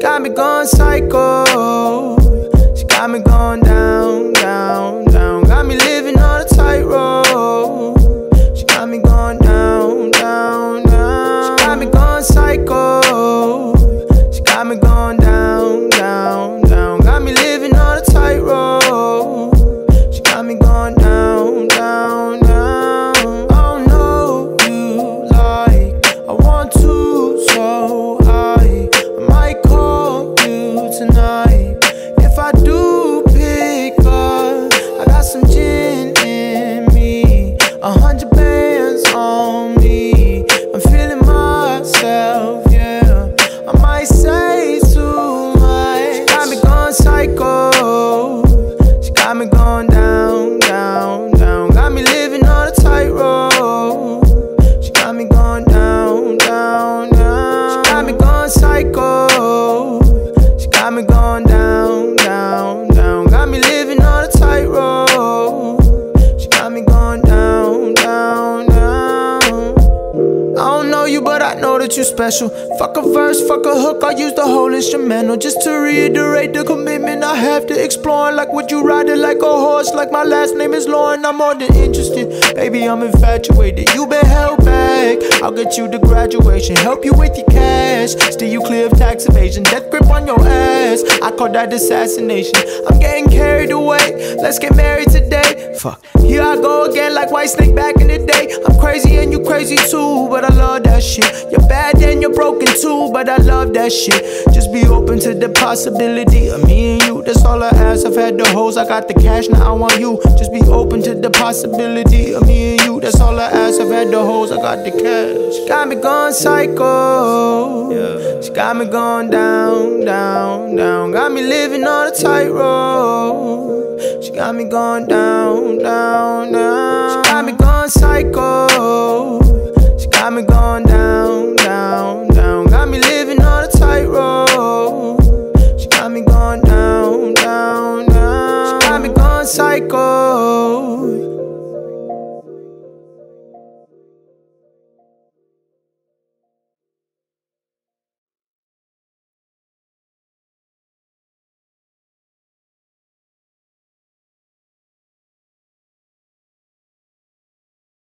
got me going psycho. She got me going down, down, down. Got me living on a tightrope. She got me going down, down, down. She got me going psycho. She got me going down, down, down. Got me living on a tightrope. She got me going down, down, down. Oh no, you like I want to, so I might call you tonight. If I do pick up, I got some gin in me, 100 bands on me. I'm feeling myself, yeah. I might say too much. She got me going psycho. She got me going down, down, down. Got me living on a tightrope. She got me going down, down, down. She got me going psycho. She got me going down, down, down. Got me living on a tightrope. She got me going down, down, down. I don't know you, but I know that you special. Fuck a verse, fuck a hook, I use the whole instrumental. Just to reiterate the commitment I have to exploring. Like, would you ride it like a horse? Like my last name is Lauren, I'm more than interested. Baby, I'm infatuated, you been held back. I'll get you to graduation, help you with your cash, steer you clear of tax evasion, death grip on your ass. I call that assassination. I'm getting carried away, let's get married today. Fuck, here I go again like Whitesnake back in the day. I'm crazy and you crazy too, but I love that shit. You're bad and you're broken too, but I love that shit. Just be open to the possibility of me and you, that's all I ask. I've had the hoes, I got the cash, now I want you. Just be open to the possibility of me and you, that's all I ask. I've had the hoes, I got the cash. She got me going psycho, yeah. She got me going down, down, down. Got me living on a tightrope. She got me going down, down, down. She got me going psycho. She got me going down.